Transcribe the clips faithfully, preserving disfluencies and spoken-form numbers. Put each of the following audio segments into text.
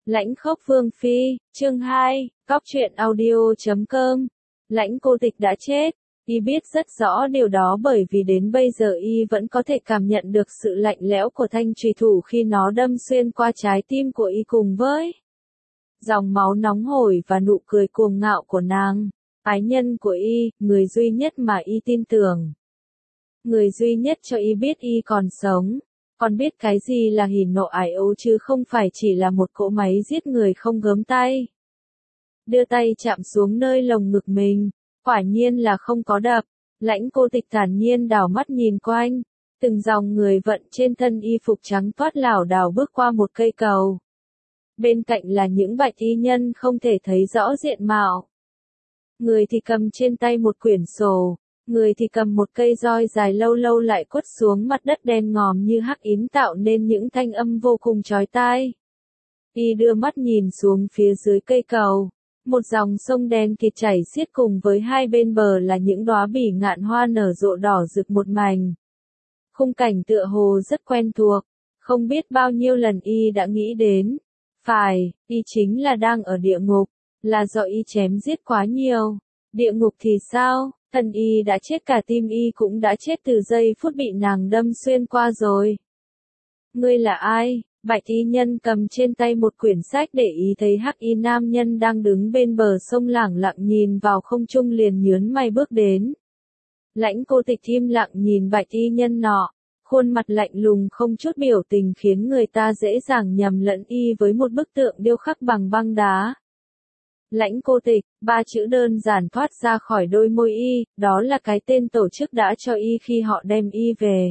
Lãnh khốc vương phi, chương hai, góc truyện audio chấm com. Lãnh cô tịch đã chết, y biết rất rõ điều đó bởi vì đến bây giờ y vẫn có thể cảm nhận được sự lạnh lẽo của thanh chùy thủ khi nó đâm xuyên qua trái tim của y cùng với dòng máu nóng hổi và nụ cười cuồng ngạo của nàng, ái nhân của y, người duy nhất mà y tin tưởng. Người duy nhất cho y biết y còn sống. Còn biết cái gì là hỉ nộ ái ố chứ không phải chỉ là một cỗ máy giết người không gớm tay. Đưa tay chạm xuống nơi lồng ngực mình, quả nhiên là không có đập. Lãnh cô tịch thản nhiên đảo mắt nhìn quanh, từng dòng người vận trên thân y phục trắng toát lảo đảo bước qua một cây cầu. Bên cạnh là những bạch y nhân không thể thấy rõ diện mạo. Người thì cầm trên tay một quyển sổ. Người thì cầm một cây roi dài lâu lâu lại quất xuống mặt đất đen ngòm như hắc yến tạo nên những thanh âm vô cùng chói tai. Y đưa mắt nhìn xuống phía dưới cây cầu, một dòng sông đen kịt chảy xiết cùng với hai bên bờ là những đóa bỉ ngạn hoa nở rộ đỏ rực một mảnh. Khung cảnh tựa hồ rất quen thuộc, không biết bao nhiêu lần y đã nghĩ đến. Phải, y chính là đang ở địa ngục, là do y chém giết quá nhiều. Địa ngục thì sao? Thân y đã chết, cả tim y cũng đã chết từ giây phút bị nàng đâm xuyên qua rồi. Ngươi là ai? Bạch y nhân cầm trên tay một quyển sách để ý thấy hắc y nam nhân đang đứng bên bờ sông lẳng lặng nhìn vào không trung liền nhớn mày bước đến. Lãnh cô tịch im lặng nhìn bạch y nhân nọ, khuôn mặt lạnh lùng không chút biểu tình khiến người ta dễ dàng nhầm lẫn y với một bức tượng điêu khắc bằng băng đá. Lãnh cô tịch, ba chữ đơn giản thoát ra khỏi đôi môi y, đó là cái tên tổ chức đã cho y khi họ đem y về.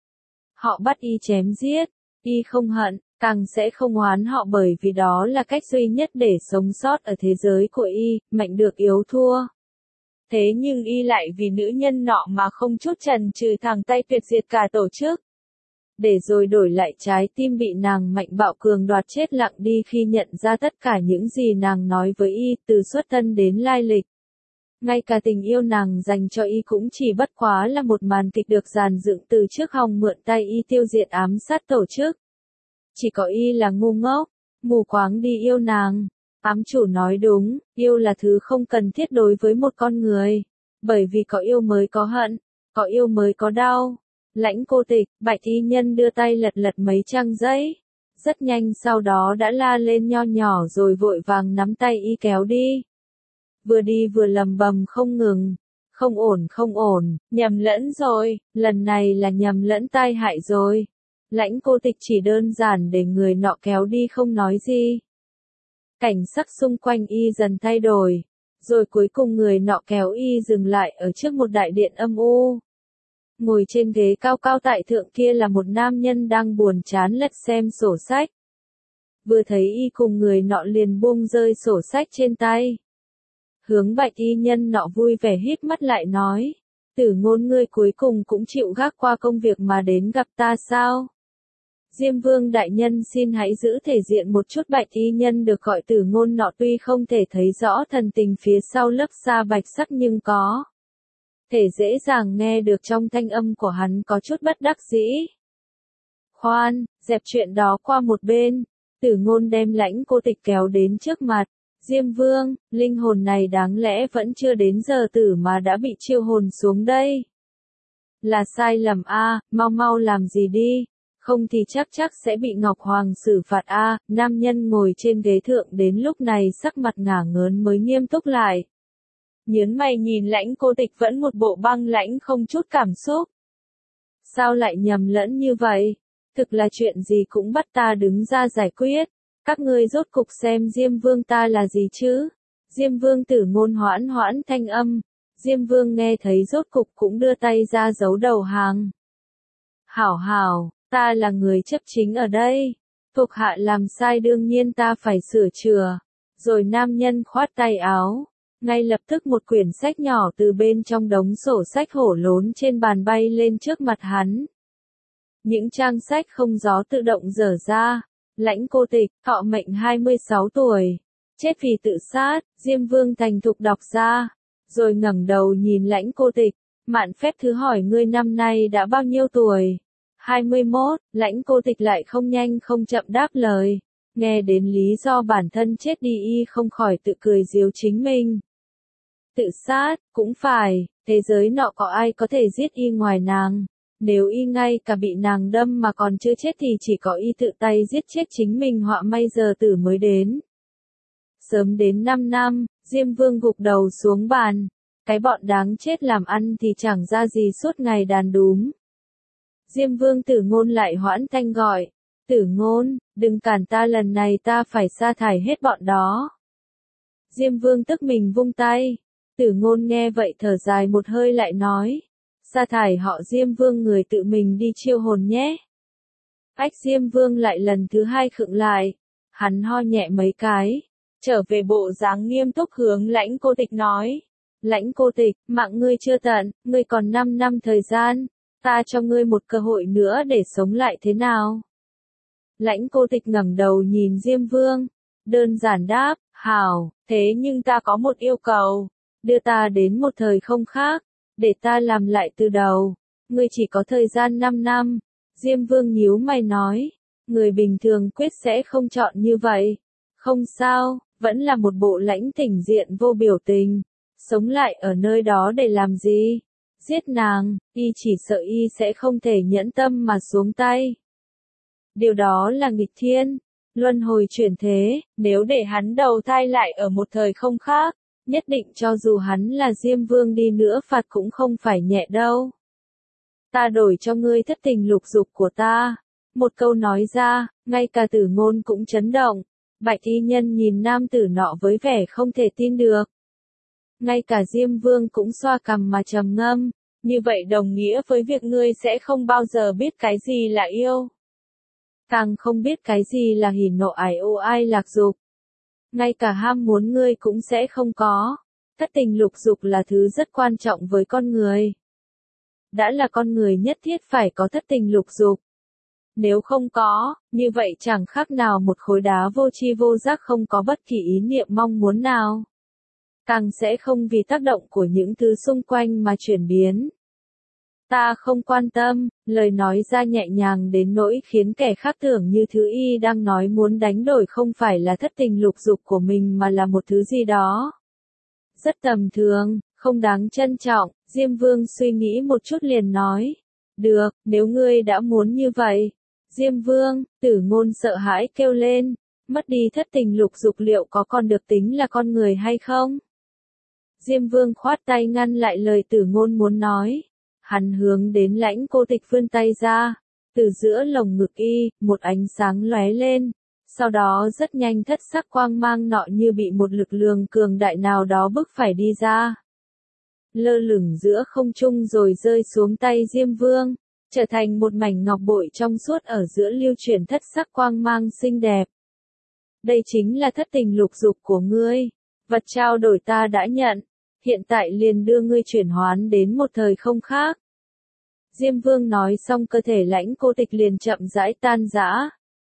Họ bắt y chém giết, y không hận, càng sẽ không oán họ bởi vì đó là cách duy nhất để sống sót ở thế giới của y, mạnh được yếu thua. Thế nhưng y lại vì nữ nhân nọ mà không chút chần chừ thẳng tay tuyệt diệt cả tổ chức. Để rồi đổi lại trái tim bị nàng mạnh bạo cường đoạt chết lặng đi khi nhận ra tất cả những gì nàng nói với y, từ xuất thân đến lai lịch. Ngay cả tình yêu nàng dành cho y cũng chỉ bất quá là một màn kịch được dàn dựng từ trước hòng mượn tay y tiêu diệt ám sát tổ chức. Chỉ có y là ngu ngốc, mù quáng đi yêu nàng. Ám chủ nói đúng, yêu là thứ không cần thiết đối với một con người. Bởi vì có yêu mới có hận, có yêu mới có đau. Lãnh cô tịch, bạch y nhân đưa tay lật lật mấy trang giấy. Rất nhanh sau đó đã la lên nho nhỏ rồi vội vàng nắm tay y kéo đi. Vừa đi vừa lầm bầm không ngừng. Không ổn không ổn, nhầm lẫn rồi, lần này là nhầm lẫn tai hại rồi. Lãnh cô tịch chỉ đơn giản để người nọ kéo đi không nói gì. Cảnh sắc xung quanh y dần thay đổi. Rồi cuối cùng người nọ kéo y dừng lại ở trước một đại điện âm u. Ngồi trên ghế cao cao tại thượng kia là một nam nhân đang buồn chán lật xem sổ sách. Vừa thấy y cùng người nọ liền buông rơi sổ sách trên tay. Hướng bạch y nhân nọ vui vẻ híp mắt lại nói. Tử ngôn, ngươi cuối cùng cũng chịu gác qua công việc mà đến gặp ta sao? Diêm vương đại nhân xin hãy giữ thể diện một chút. Bạch y nhân được gọi tử ngôn nọ tuy không thể thấy rõ thần tình phía sau lớp da bạch sắc nhưng có thể dễ dàng nghe được trong thanh âm của hắn có chút bất đắc dĩ. Khoan, dẹp chuyện đó qua một bên. Tử ngôn đem lãnh cô tịch kéo đến trước mặt. Diêm vương, linh hồn này đáng lẽ vẫn chưa đến giờ tử mà đã bị chiêu hồn xuống đây. Là sai lầm a, à, mau mau làm gì đi. Không thì chắc chắc sẽ bị Ngọc Hoàng xử phạt a. À. Nam nhân ngồi trên ghế thượng đến lúc này sắc mặt ngả ngớn mới nghiêm túc lại. Nhớn mày nhìn lãnh cô tịch vẫn một bộ băng lãnh không chút cảm xúc. Sao lại nhầm lẫn như vậy? Thực là chuyện gì cũng bắt ta đứng ra giải quyết. Các ngươi rốt cục xem Diêm vương ta là gì chứ? Diêm vương tử ngôn hoãn hoãn thanh âm. Diêm vương nghe thấy rốt cục cũng đưa tay ra giấu đầu hàng. Hảo hảo, ta là người chấp chính ở đây. Thuộc hạ làm sai đương nhiên ta phải sửa chữa. Rồi nam nhân khoát tay áo. Ngay lập tức một quyển sách nhỏ từ bên trong đống sổ sách hổ lốn trên bàn bay lên trước mặt hắn. Những trang sách không gió tự động dở ra. Lãnh cô tịch, thọ mệnh hai mươi sáu tuổi. Chết vì tự sát, Diêm vương thành thục đọc ra. Rồi ngẩng đầu nhìn lãnh cô tịch. Mạn phép thứ hỏi ngươi năm nay đã bao nhiêu tuổi? hai mươi mốt, lãnh cô tịch lại không nhanh không chậm đáp lời. Nghe đến lý do bản thân chết đi y không khỏi tự cười giễu chính mình. Tự sát, cũng phải, thế giới nọ có ai có thể giết y ngoài nàng. Nếu y ngay cả bị nàng đâm mà còn chưa chết thì chỉ có y tự tay giết chết chính mình, họa may giờ tử mới đến. Sớm đến năm năm, Diêm Vương gục đầu xuống bàn. Cái bọn đáng chết làm ăn thì chẳng ra gì suốt ngày đàn đúm. Diêm Vương Tử Ngôn lại hoãn thanh gọi. Tử Ngôn, đừng cản ta, lần này ta phải sa thải hết bọn đó. Diêm Vương tức mình vung tay. Tử Ngôn nghe vậy thở dài một hơi lại nói. Sa thải họ Diêm Vương, người tự mình đi chiêu hồn nhé. Ách, Diêm Vương lại lần thứ hai khựng lại. Hắn ho nhẹ mấy cái. Trở về bộ dáng nghiêm túc hướng Lãnh Cô Tịch nói. Lãnh Cô Tịch, mạng ngươi chưa tận, ngươi còn năm năm thời gian. Ta cho ngươi một cơ hội nữa để sống lại thế nào? Lãnh Cô Tịch ngẩng đầu nhìn Diêm Vương. Đơn giản đáp, hảo, thế nhưng ta có một yêu cầu. Đưa ta đến một thời không khác. Để ta làm lại từ đầu. Ngươi chỉ có thời gian năm năm. Diêm Vương nhíu mày nói. Người bình thường quyết sẽ không chọn như vậy. Không sao, vẫn là một bộ lãnh tỉnh diện vô biểu tình. Sống lại ở nơi đó để làm gì? Giết nàng, y chỉ sợ y sẽ không thể nhẫn tâm mà xuống tay. Điều đó là nghịch thiên, luân hồi chuyển thế, nếu để hắn đầu thai lại ở một thời không khác, nhất định cho dù hắn là Diêm Vương đi nữa phạt cũng không phải nhẹ đâu. Ta đổi cho ngươi thất tình lục dục của ta. Một câu nói ra, ngay cả Tử Ngôn cũng chấn động. Bạch y nhân nhìn nam tử nọ với vẻ không thể tin được. Ngay cả Diêm Vương cũng xoa cằm mà trầm ngâm. Như vậy đồng nghĩa với việc ngươi sẽ không bao giờ biết cái gì là yêu. Càng không biết cái gì là hỉ nộ ái ố ai lạc dục. Ngay cả ham muốn ngươi cũng sẽ không có. Thất tình lục dục là thứ rất quan trọng với con người. Đã là con người nhất thiết phải có thất tình lục dục. Nếu không có, như vậy chẳng khác nào một khối đá vô tri vô giác không có bất kỳ ý niệm mong muốn nào. Càng sẽ không vì tác động của những thứ xung quanh mà chuyển biến. Ta không quan tâm, lời nói ra nhẹ nhàng đến nỗi khiến kẻ khác tưởng như thứ y đang nói muốn đánh đổi không phải là thất tình lục dục của mình mà là một thứ gì đó. Rất tầm thường, không đáng trân trọng, Diêm Vương suy nghĩ một chút liền nói. Được, nếu ngươi đã muốn như vậy. Diêm Vương, Tử Ngôn sợ hãi kêu lên, mất đi thất tình lục dục liệu có còn được tính là con người hay không? Diêm Vương khoát tay ngăn lại lời Tử Ngôn muốn nói. Hắn hướng đến Lãnh Cô Tịch vươn tay ra. Từ giữa lồng ngực y, một ánh sáng lóe lên. Sau đó rất nhanh thất sắc quang mang nọ như bị một lực lượng cường đại nào đó bức phải đi ra. Lơ lửng giữa không trung rồi rơi xuống tay Diêm Vương. Trở thành một mảnh ngọc bội trong suốt ở giữa lưu chuyển thất sắc quang mang xinh đẹp. Đây chính là thất tình lục dục của ngươi. Vật trao đổi ta đã nhận. Hiện tại liền đưa ngươi chuyển hoán đến một thời không khác. Diêm Vương nói xong cơ thể Lãnh Cô Tịch liền chậm rãi tan rã.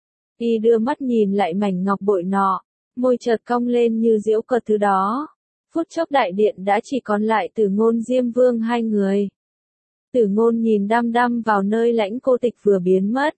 Y đưa mắt nhìn lại mảnh ngọc bội nọ, môi chợt cong lên như giễu cợt thứ đó. Phút chốc đại điện đã chỉ còn lại Tử Ngôn Diêm Vương hai người. Tử Ngôn nhìn đăm đăm vào nơi Lãnh Cô Tịch vừa biến mất.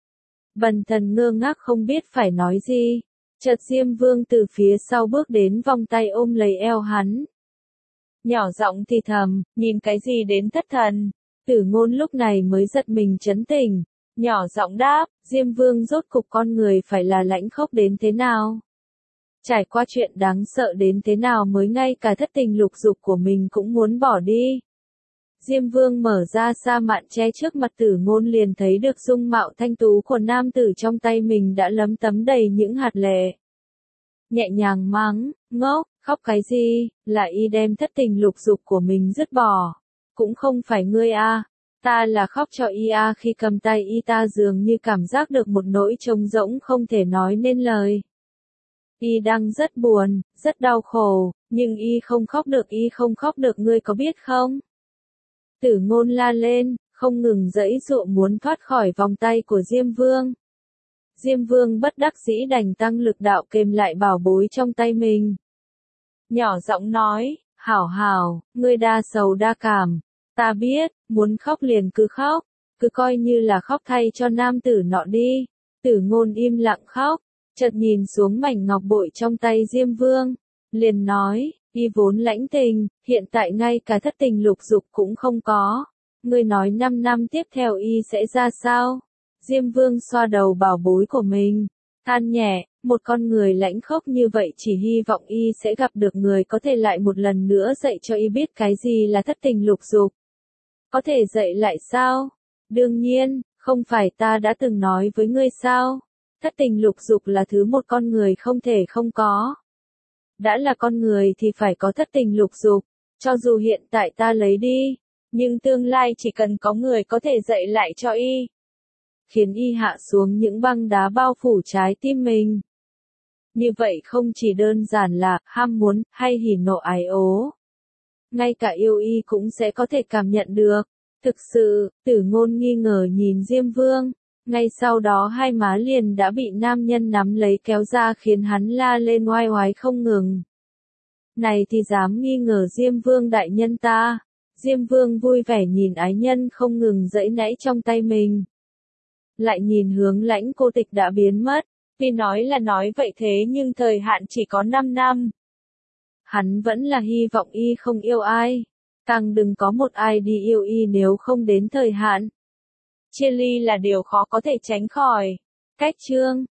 Bần thần ngơ ngác không biết phải nói gì. Chợt Diêm Vương từ phía sau bước đến vòng tay ôm lấy eo hắn. Nhỏ giọng thì thầm, nhìn cái gì đến thất thần. Tử Ngôn lúc này mới giật mình chấn tỉnh. Nhỏ giọng đáp, Diêm Vương rốt cục con người phải là lãnh khốc đến thế nào? Trải qua chuyện đáng sợ đến thế nào mới ngay cả thất tình lục dục của mình cũng muốn bỏ đi? Diêm Vương mở ra sa mạn che trước mặt Tử Ngôn liền thấy được dung mạo thanh tú của nam tử trong tay mình đã lấm tấm đầy những hạt lệ. Nhẹ nhàng mắng, ngốc, khóc cái gì, là y đem thất tình lục dục của mình dứt bỏ. Cũng không phải ngươi a, ta là khóc cho y a khi cầm tay y ta dường như cảm giác được một nỗi trống rỗng không thể nói nên lời. Y đang rất buồn, rất đau khổ, nhưng y không khóc được y không khóc được ngươi có biết không? Tử Ngôn la lên, không ngừng giãy giụa muốn thoát khỏi vòng tay của Diêm Vương. Diêm Vương bất đắc dĩ đành tăng lực đạo kềm lại bảo bối trong tay mình. Nhỏ giọng nói, hảo hảo, ngươi đa sầu đa cảm. Ta biết, muốn khóc liền cứ khóc, cứ coi như là khóc thay cho nam tử nọ đi. Tử Ngôn im lặng khóc, chợt nhìn xuống mảnh ngọc bội trong tay Diêm Vương, liền nói, y vốn lãnh tình, hiện tại ngay cả thất tình lục dục cũng không có. Ngươi nói năm năm tiếp theo y sẽ ra sao? Diêm Vương xoa đầu bảo bối của mình, than nhẹ, một con người lãnh khốc như vậy chỉ hy vọng y sẽ gặp được người có thể lại một lần nữa dạy cho y biết cái gì là thất tình lục dục. Có thể dạy lại sao? Đương nhiên, không phải ta đã từng nói với ngươi sao? Thất tình lục dục là thứ một con người không thể không có. Đã là con người thì phải có thất tình lục dục, cho dù hiện tại ta lấy đi, nhưng tương lai chỉ cần có người có thể dạy lại cho y. Khiến y hạ xuống những băng đá bao phủ trái tim mình. Như vậy không chỉ đơn giản là ham muốn hay hỉ nộ ái ố. Ngay cả yêu y cũng sẽ có thể cảm nhận được. Thực sự, Tử Ngôn nghi ngờ nhìn Diêm Vương. Ngay sau đó hai má liền đã bị nam nhân nắm lấy kéo ra khiến hắn la lên oai oái không ngừng. Này thì dám nghi ngờ Diêm Vương đại nhân ta. Diêm Vương vui vẻ nhìn ái nhân không ngừng giãy nãy trong tay mình. Lại nhìn hướng Lãnh Cô Tịch đã biến mất. Tuy nói là nói vậy thế nhưng thời hạn chỉ có năm năm. Hắn vẫn là hy vọng y không yêu ai. Càng đừng có một ai đi yêu y nếu không đến thời hạn. Chia ly là điều khó có thể tránh khỏi. Cách chương